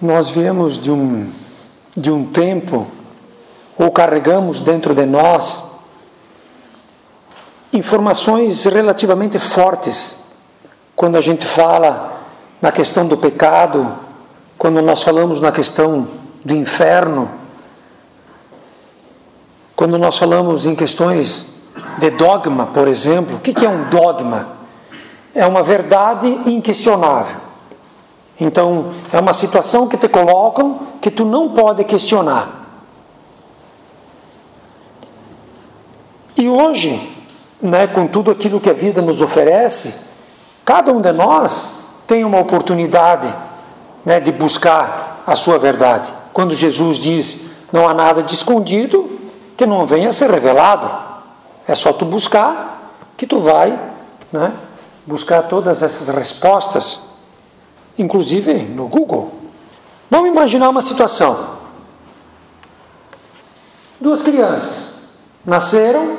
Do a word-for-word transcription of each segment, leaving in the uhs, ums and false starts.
nós viemos de um, de um tempo, ou carregamos dentro de nós, informações relativamente fortes, quando a gente fala na questão do pecado, quando nós falamos na questão do inferno, quando nós falamos em questões de dogma, por exemplo. O que é um dogma? É uma verdade inquestionável. Então, é uma situação que te colocam que tu não pode questionar. E hoje, né, com tudo aquilo que a vida nos oferece, cada um de nós tem uma oportunidade, né, de buscar a sua verdade. Quando Jesus diz, não há nada de escondido que não venha a ser revelado. É só tu buscar que tu vai, né, buscar todas essas respostas, inclusive no Google. Vamos imaginar uma situação. Duas crianças nasceram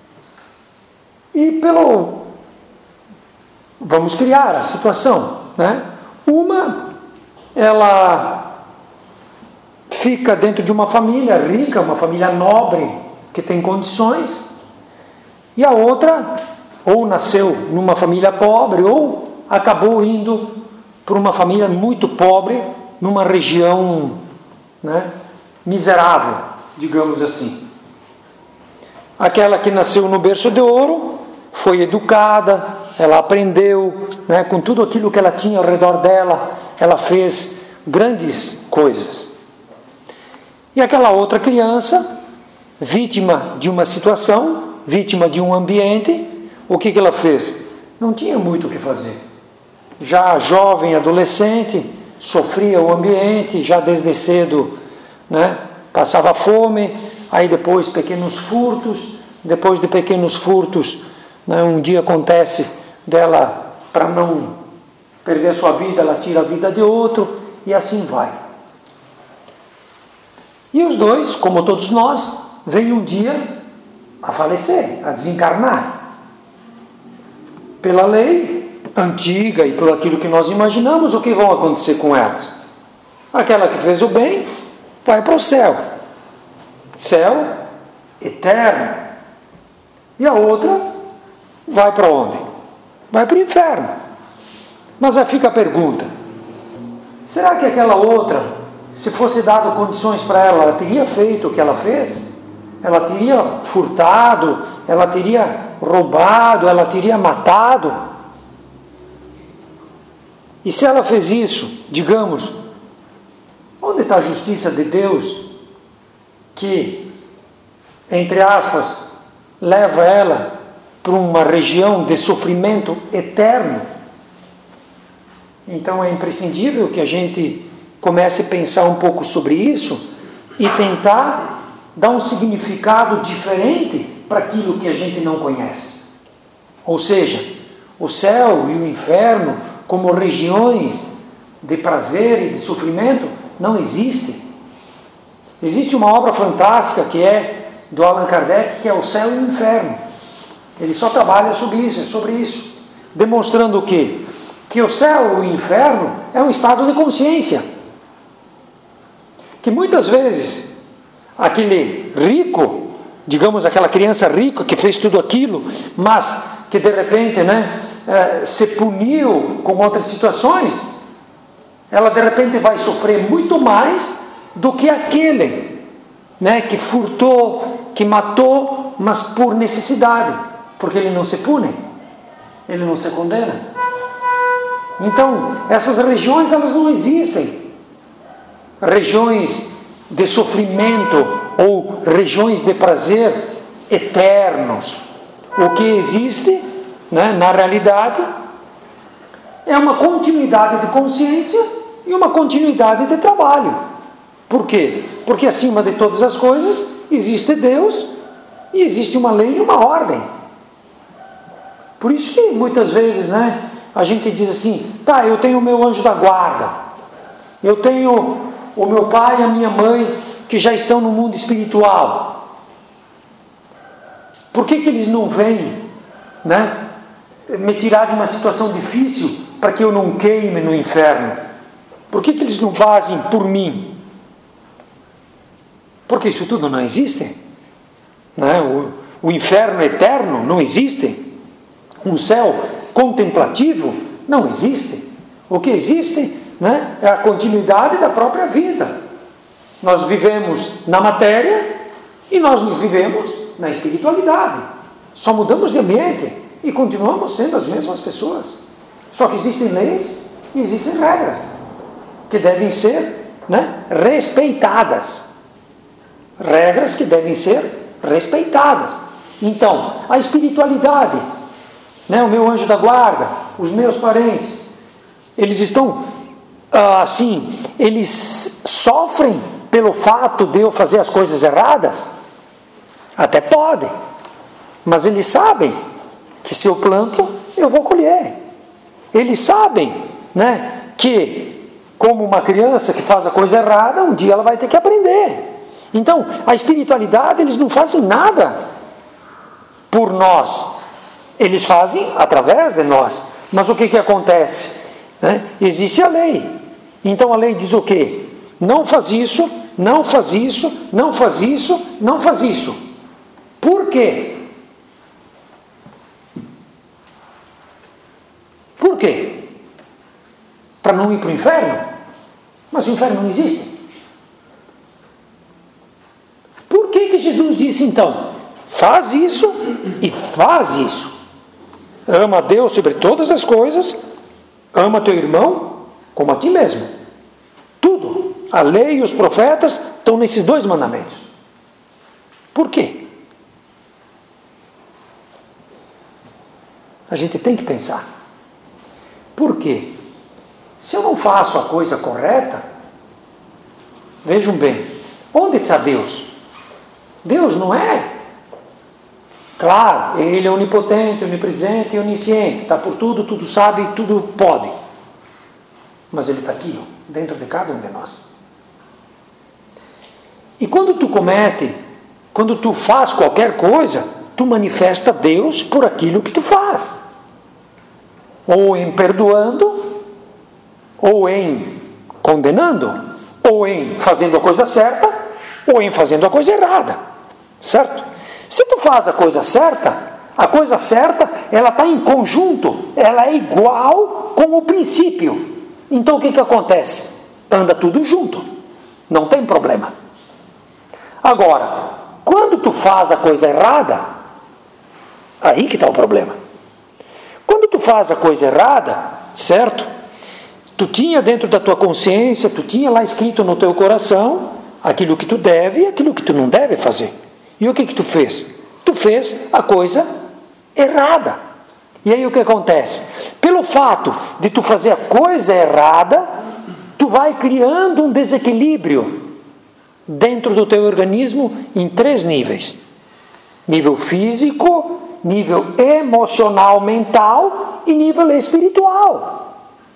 e pelo... Vamos criar a situação, né? Uma, ela fica dentro de uma família rica, uma família nobre, que tem condições, e a outra, ou nasceu numa família pobre, ou acabou indo para uma família muito pobre, numa região, né, miserável, digamos assim. Aquela que nasceu no berço de ouro, foi educada, ela aprendeu, né, com tudo aquilo que ela tinha ao redor dela, ela fez grandes coisas. E aquela outra criança, vítima de uma situação, vítima de um ambiente, o que, que ela fez? Não tinha muito o que fazer. Já jovem, adolescente, sofria o ambiente, já desde cedo, né, passava fome, aí depois pequenos furtos, depois de pequenos furtos, né, um dia acontece dela, para não perder sua vida, ela tira a vida de outro, e assim vai. E os dois, como todos nós, vêm um dia a falecer, a desencarnar. Pela lei antiga e por aquilo que nós imaginamos, o que vai acontecer com elas? Aquela que fez o bem vai para o céu, céu eterno, e a outra vai para onde? Vai para o inferno. Mas aí fica a pergunta, será que aquela outra, se fosse dado condições para ela, ela teria feito o que ela fez? Ela teria furtado, ela teria roubado, ela teria matado? E se ela fez isso, digamos, onde está a justiça de Deus que, entre aspas, leva ela para uma região de sofrimento eterno? Então é imprescindível que a gente comece a pensar um pouco sobre isso e tentar dar um significado diferente para aquilo que a gente não conhece. Ou seja, o céu e o inferno como regiões de prazer e de sofrimento não existem. Existe uma obra fantástica que é do Allan Kardec, que é O Céu e o Inferno. Ele só trabalha sobre isso, sobre isso, demonstrando o quê? Que o céu e o inferno é um estado de consciência. Que muitas vezes aquele rico, digamos aquela criança rica que fez tudo aquilo, mas que de repente, né, eh, se puniu com outras situações, ela de repente vai sofrer muito mais do que aquele, né, que furtou, que matou, mas por necessidade, porque ele não se pune, ele não se condena. Então, essas regiões, elas não existem. Regiões de sofrimento ou regiões de prazer eternos. O que existe, né, na realidade, é uma continuidade de consciência e uma continuidade de trabalho. Por quê? Porque acima de todas as coisas existe Deus e existe uma lei e uma ordem. Por isso que muitas vezes, né, a gente diz assim, tá, eu tenho o meu anjo da guarda, eu tenho o meu pai e a minha mãe que já estão no mundo espiritual. Por que que eles não vêm, né, me tirar de uma situação difícil para que eu não queime no inferno? Por que, que eles não fazem por mim? Porque isso tudo não existe. Né? O, o inferno eterno não existe. Um céu contemplativo não existe. O que existe, né, é a continuidade da própria vida. Nós vivemos na matéria e nós nos vivemos na espiritualidade. Só mudamos de ambiente e continuamos sendo as mesmas pessoas. Só que existem leis e existem regras que devem ser, né, respeitadas. Regras que devem ser respeitadas. Então, a espiritualidade, né, o meu anjo da guarda, os meus parentes, eles estão assim, eles sofrem pelo fato de eu fazer as coisas erradas? Até podem, mas eles sabem que se eu planto, eu vou colher. Eles sabem, né, que como uma criança que faz a coisa errada, um dia ela vai ter que aprender. Então, a espiritualidade, eles não fazem nada por nós. Eles fazem através de nós. Mas o que, que acontece? Né? Existe a lei. Então a lei diz o quê? Não faz isso, não faz isso, não faz isso, não faz isso. Por quê? Por quê? Para não ir para o inferno? Mas o inferno não existe. Por que que Jesus disse então? Faz isso e faz isso. Ama a Deus sobre todas as coisas, ama teu irmão como a ti mesmo. Tudo. A lei e os profetas estão nesses dois mandamentos. Por quê? A gente tem que pensar. Por quê? Se eu não faço a coisa correta, vejam bem, onde está Deus? Deus não é, claro, Ele é onipotente, onipresente e onisciente, está por tudo, tudo sabe, tudo pode. Mas Ele está aqui, ó, dentro de cada um de nós. E quando tu comete, quando tu faz qualquer coisa, tu manifesta Deus por aquilo que tu faz. Ou em perdoando, ou em condenando, ou em fazendo a coisa certa, ou em fazendo a coisa errada. Certo? Se tu faz a coisa certa, a coisa certa, ela está em conjunto, ela é igual com o princípio. Então o que que acontece? Anda tudo junto, não tem problema. Agora, quando tu faz a coisa errada, aí que está o problema. Quando tu faz a coisa errada, certo? Tu tinha dentro da tua consciência, tu tinha lá escrito no teu coração aquilo que tu deve e aquilo que tu não deve fazer. E o que que tu fez? Tu fez a coisa errada. E aí o que acontece? Pelo fato de tu fazer a coisa errada, tu vai criando um desequilíbrio dentro do teu organismo em três níveis. Nível físico, nível emocional, mental e nível espiritual.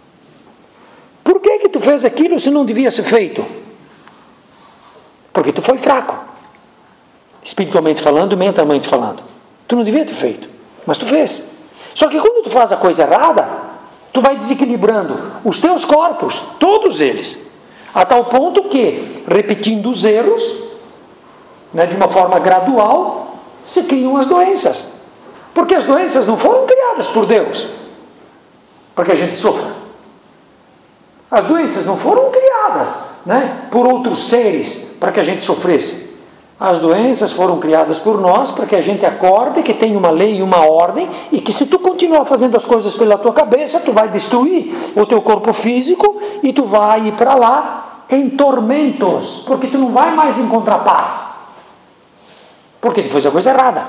Por que que tu fez aquilo se não devia ser feito? Porque tu foi fraco. Espiritualmente falando e mentalmente falando. Tu não devia ter feito, mas tu fez. Só que quando tu faz a coisa errada, tu vai desequilibrando os teus corpos, todos eles, a tal ponto que, repetindo os erros, né, de uma forma gradual, se criam as doenças. Porque as doenças não foram criadas por Deus para que a gente sofra. As doenças não foram criadas, né, por outros seres para que a gente sofresse. As doenças foram criadas por nós para que a gente acorde que tem uma lei e uma ordem e que se tu continuar fazendo as coisas pela tua cabeça, tu vai destruir o teu corpo físico e tu vai ir para lá em tormentos, porque tu não vai mais encontrar paz. Porque tu fez a coisa errada.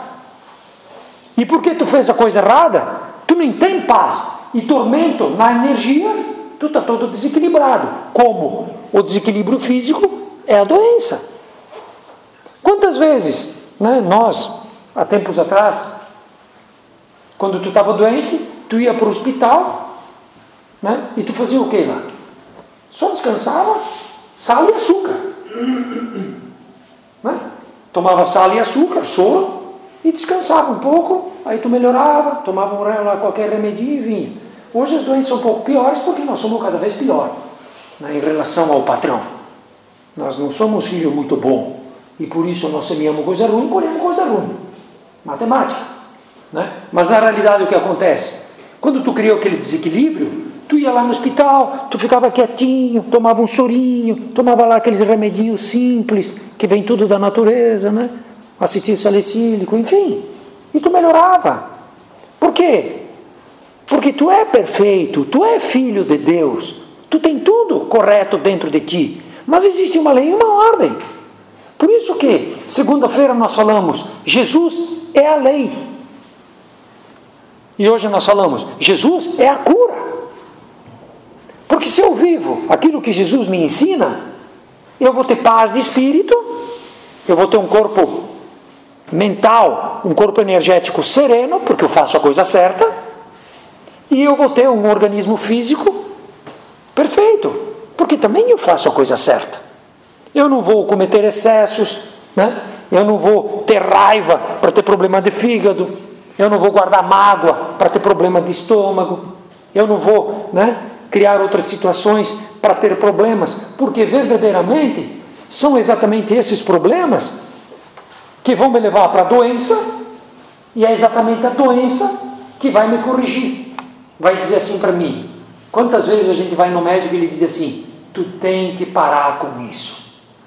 E porque tu fez a coisa errada, tu nem tem paz e tormento na energia, tu está todo desequilibrado. Como o desequilíbrio físico é a doença. Quantas vezes, né, nós, há tempos atrás, quando tu estava doente, tu ia para o hospital, né, e tu fazia o que lá? Só descansava, sal e açúcar. Né? Tomava sal e açúcar, soro, e descansava um pouco, aí tu melhorava, tomava um, qualquer remedinho e vinha. Hoje as doenças são um pouco piores porque nós somos cada vez pior. né, em relação ao patrão. Nós não somos filhos muito bons e por isso nós semeamos coisa ruim, colhemos coisa ruim. Matemática. Né? Mas na realidade o que acontece? Quando tu criou aquele desequilíbrio, tu ia lá no hospital, tu ficava quietinho, tomava um sorinho, tomava lá aqueles remedinhos simples, que vem tudo da natureza, né? Acetil salicílico, enfim. E tu melhorava. Por quê? Porque tu é perfeito, tu é filho de Deus, tu tem tudo correto dentro de ti. Mas existe uma lei e uma ordem. Por isso que, segunda-feira nós falamos, Jesus é a lei. E hoje nós falamos, Jesus é a cura. Porque se eu vivo aquilo que Jesus me ensina, eu vou ter paz de espírito, eu vou ter um corpo mental, um corpo energético sereno, porque eu faço a coisa certa, e eu vou ter um organismo físico perfeito, porque também eu faço a coisa certa. Eu não vou cometer excessos, né? Eu não vou ter raiva para ter problema de fígado, eu não vou guardar mágoa para ter problema de estômago, eu não vou, né, criar outras situações para ter problemas, porque verdadeiramente são exatamente esses problemas que vão me levar para a doença, e é exatamente a doença que vai me corrigir. Vai dizer assim para mim, quantas vezes a gente vai no médico e ele diz assim, tu tem que parar com isso.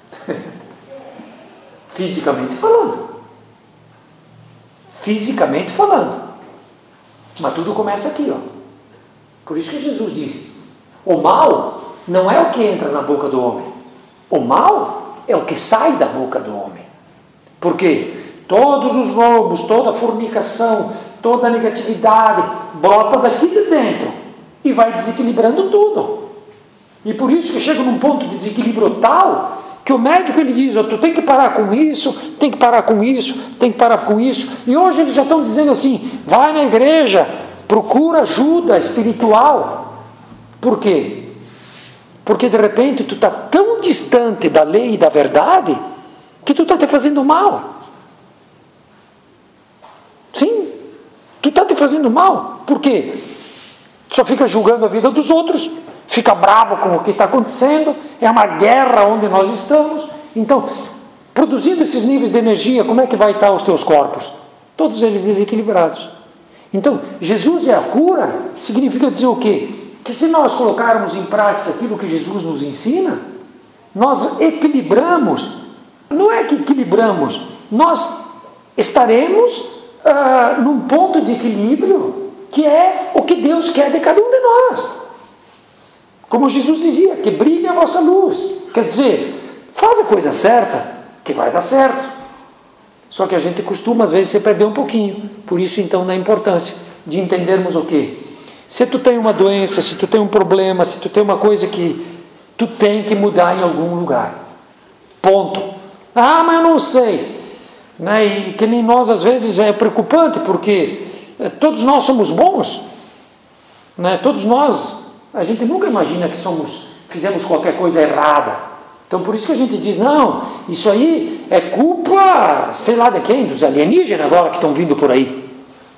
Fisicamente falando. Fisicamente falando. Mas tudo começa aqui, ó. Por isso que Jesus disse, o mal não é o que entra na boca do homem. O mal é o que sai da boca do homem. Porque todos os roubos, toda a fornicação, toda a negatividade brota daqui de dentro e vai desequilibrando tudo. E por isso que chega num ponto de desequilíbrio tal que o médico ele diz, oh, tu tem que parar com isso, tem que parar com isso, tem que parar com isso. E hoje eles já estão dizendo assim, vai na igreja, procura ajuda espiritual. Por quê? Porque de repente tu está tão distante da lei e da verdade que tu está te fazendo mal. Sim, tu está te fazendo mal. Por quê? Só fica julgando a vida dos outros, fica bravo com o que está acontecendo, é uma guerra onde nós estamos. Então, produzindo esses níveis de energia, como é que vai estar os teus corpos? Todos eles desequilibrados. Então, Jesus é a cura, significa dizer o quê? Que se nós colocarmos em prática aquilo que Jesus nos ensina, nós equilibramos, não é que equilibramos, nós estaremos ah, num ponto de equilíbrio que é o que Deus quer de cada um de nós. Como Jesus dizia, que brilhe a vossa luz. Quer dizer, faz a coisa certa, que vai dar certo. Só que a gente costuma, às vezes, se perder um pouquinho. Por isso, então, da importância de entendermos o quê? Se tu tem uma doença, se tu tem um problema, se tu tem uma coisa que tu tem que mudar em algum lugar. Ponto. Ah, mas eu não sei. Né? E que nem nós, às vezes, é preocupante, porque todos nós somos bons. Né? Todos nós, a gente nunca imagina que somos, fizemos qualquer coisa errada. Então, por isso que a gente diz, não, isso aí é culpa, sei lá de quem, dos alienígenas agora que estão vindo por aí.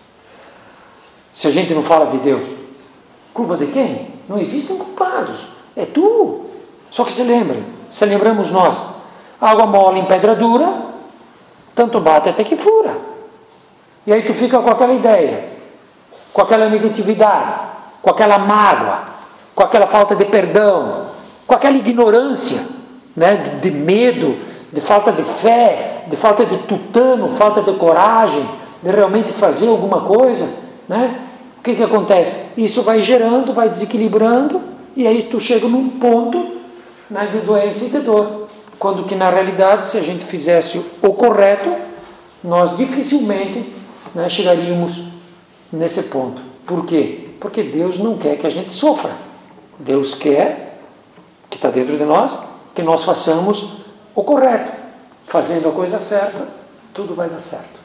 Se a gente não fala de Deus. Culpa de quem? Não existem culpados. É tu. Só que se lembre, se lembramos nós, água mole em pedra dura, tanto bate até que fura. E aí tu fica com aquela ideia, com aquela negatividade, com aquela mágoa, com aquela falta de perdão, com aquela ignorância, né, de, de medo, de falta de fé, de falta de tutano, falta de coragem, de realmente fazer alguma coisa, né? O que que acontece? Isso vai gerando, vai desequilibrando, e aí tu chega num ponto, né, de doença e de dor. Quando que na realidade, se a gente fizesse o correto, nós dificilmente, né, chegaríamos nesse ponto. Por quê? Porque Deus não quer que a gente sofra. Deus quer, que está dentro de nós, que nós façamos o correto. Fazendo a coisa certa, tudo vai dar certo.